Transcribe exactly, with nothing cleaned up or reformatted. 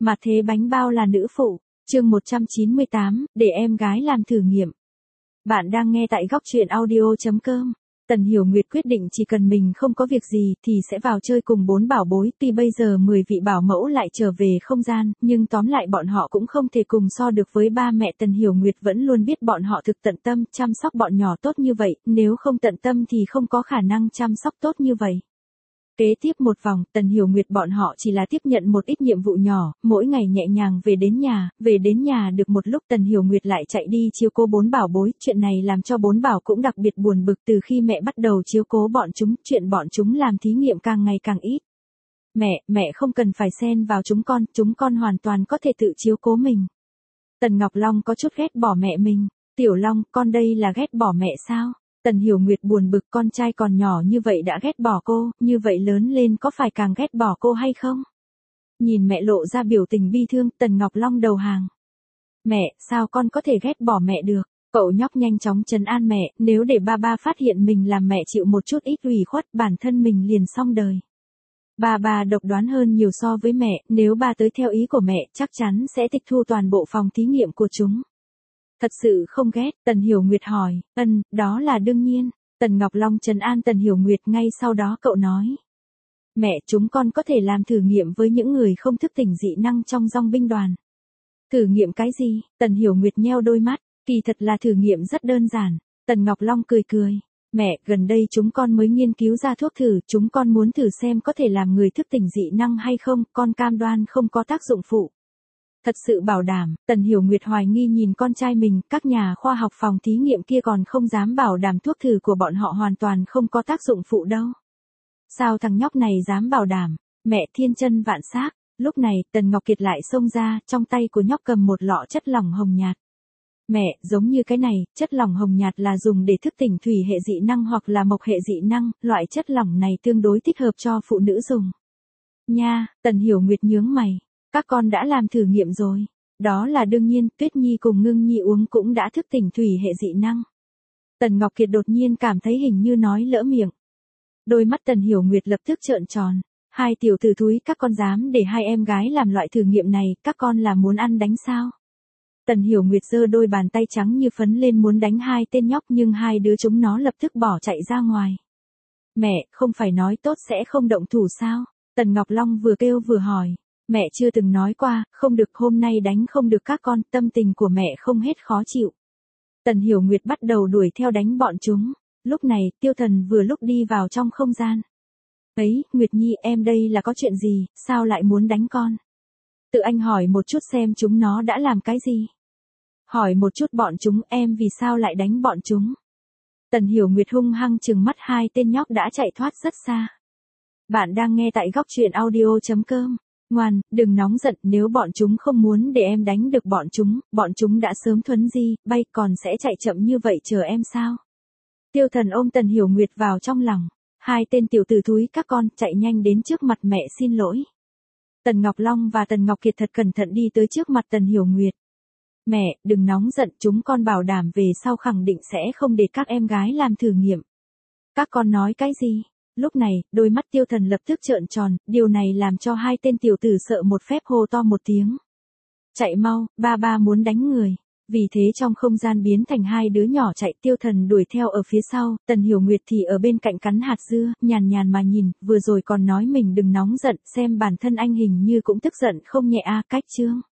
Mà thế bánh bao là nữ phụ, chương một trăm chín mươi tám, để em gái làm thử nghiệm. Bạn đang nghe tại góc truyện audio chấm com. Tần Hiểu Nguyệt quyết định chỉ cần mình không có việc gì thì sẽ vào chơi cùng bốn bảo bối, tuy bây giờ mười vị bảo mẫu lại trở về không gian, nhưng tóm lại bọn họ cũng không thể cùng so được với ba mẹ. Tần Hiểu Nguyệt vẫn luôn biết bọn họ thực tận tâm chăm sóc bọn nhỏ tốt như vậy, nếu không tận tâm thì không có khả năng chăm sóc tốt như vậy. Kế tiếp một vòng, Tần Hiểu Nguyệt bọn họ chỉ là tiếp nhận một ít nhiệm vụ nhỏ, mỗi ngày nhẹ nhàng về đến nhà, về đến nhà được một lúc Tần Hiểu Nguyệt lại chạy đi chiếu cố bốn bảo bối, chuyện này làm cho bốn bảo cũng đặc biệt buồn bực. Từ khi mẹ bắt đầu chiếu cố bọn chúng, chuyện bọn chúng làm thí nghiệm càng ngày càng ít. Mẹ, mẹ không cần phải xen vào chúng con, chúng con hoàn toàn có thể tự chiếu cố mình. Tần Ngọc Long có chút ghét bỏ mẹ mình, Tiểu Long, con đây là ghét bỏ mẹ sao? Tần Hiểu Nguyệt buồn bực, con trai còn nhỏ như vậy đã ghét bỏ cô, như vậy lớn lên có phải càng ghét bỏ cô hay không? Nhìn mẹ lộ ra biểu tình bi thương, Tần Ngọc Long đầu hàng. Mẹ, sao con có thể ghét bỏ mẹ được? Cậu nhóc nhanh chóng trấn an mẹ, nếu để ba ba phát hiện mình làm mẹ chịu một chút ít ủy khuất, bản thân mình liền xong đời. Ba ba độc đoán hơn nhiều so với mẹ, nếu ba tới theo ý của mẹ, chắc chắn sẽ tịch thu toàn bộ phòng thí nghiệm của chúng. Thật sự không ghét, Tần Hiểu Nguyệt hỏi, ân, đó là đương nhiên. Tần Ngọc Long trấn an Tần Hiểu Nguyệt, ngay sau đó cậu nói. Mẹ, chúng con có thể làm thử nghiệm với những người không thức tỉnh dị năng trong dòng binh đoàn. Thử nghiệm cái gì? Tần Hiểu Nguyệt nheo đôi mắt, kỳ thật là thử nghiệm rất đơn giản. Tần Ngọc Long cười cười, mẹ, gần đây chúng con mới nghiên cứu ra thuốc thử, chúng con muốn thử xem có thể làm người thức tỉnh dị năng hay không, con cam đoan không có tác dụng phụ. Thật sự bảo đảm. Tần Hiểu Nguyệt hoài nghi nhìn con trai mình, các nhà khoa học phòng thí nghiệm kia còn không dám bảo đảm thuốc thử của bọn họ hoàn toàn không có tác dụng phụ đâu. Sao thằng nhóc này dám bảo đảm? Mẹ, thiên chân vạn xác. Lúc này, Tần Ngọc Kiệt lại xông ra, trong tay của nhóc cầm một lọ chất lỏng hồng nhạt. Mẹ, giống như cái này, chất lỏng hồng nhạt là dùng để thức tỉnh thủy hệ dị năng hoặc là mộc hệ dị năng, loại chất lỏng này tương đối thích hợp cho phụ nữ dùng. Nha, Tần Hiểu Nguyệt nhướng mày. Các con đã làm thử nghiệm rồi. Đó là đương nhiên, Tuyết Nhi cùng Ngưng Nhi uống cũng đã thức tỉnh thủy hệ dị năng. Tần Ngọc Kiệt đột nhiên cảm thấy hình như nói lỡ miệng. Đôi mắt Tần Hiểu Nguyệt lập tức trợn tròn. Hai tiểu tử thúi, các con dám để hai em gái làm loại thử nghiệm này, các con là muốn ăn đánh sao? Tần Hiểu Nguyệt giơ đôi bàn tay trắng như phấn lên muốn đánh hai tên nhóc, nhưng hai đứa chúng nó lập tức bỏ chạy ra ngoài. Mẹ, không phải nói tốt sẽ không động thủ sao? Tần Ngọc Long vừa kêu vừa hỏi. Mẹ chưa từng nói qua, không được, hôm nay đánh không được các con, tâm tình của mẹ không hết khó chịu. Tần Hiểu Nguyệt bắt đầu đuổi theo đánh bọn chúng. Lúc này, Tiêu Thần vừa lúc đi vào trong không gian. Ấy, Nguyệt Nhi, em đây là có chuyện gì, sao lại muốn đánh con? Tự anh hỏi một chút xem chúng nó đã làm cái gì. Hỏi một chút bọn chúng, em vì sao lại đánh bọn chúng? Tần Hiểu Nguyệt hung hăng trừng mắt, hai tên nhóc đã chạy thoát rất xa. Bạn đang nghe tại góc truyện audio chấm com. Ngoan, đừng nóng giận, nếu bọn chúng không muốn để em đánh được bọn chúng, bọn chúng đã sớm thuấn di, bay, còn sẽ chạy chậm như vậy chờ em sao? Tiêu Thần ôm Tần Hiểu Nguyệt vào trong lòng. Hai tên tiểu tử thúi các con, chạy nhanh đến trước mặt mẹ xin lỗi. Tần Ngọc Long và Tần Ngọc Kiệt thật cẩn thận đi tới trước mặt Tần Hiểu Nguyệt. Mẹ, đừng nóng giận, chúng con bảo đảm về sau khẳng định sẽ không để các em gái làm thử nghiệm. Các con nói cái gì? Lúc này, đôi mắt Tiêu Thần lập tức trợn tròn, điều này làm cho hai tên tiểu tử sợ một phép hô to một tiếng. Chạy mau, ba ba muốn đánh người. Vì thế trong không gian biến thành hai đứa nhỏ chạy, Tiêu Thần đuổi theo ở phía sau, Tần Hiểu Nguyệt thì ở bên cạnh cắn hạt dưa, nhàn nhàn mà nhìn, vừa rồi còn nói mình đừng nóng giận, xem bản thân anh hình như cũng tức giận không nhẹ a. Cách chương.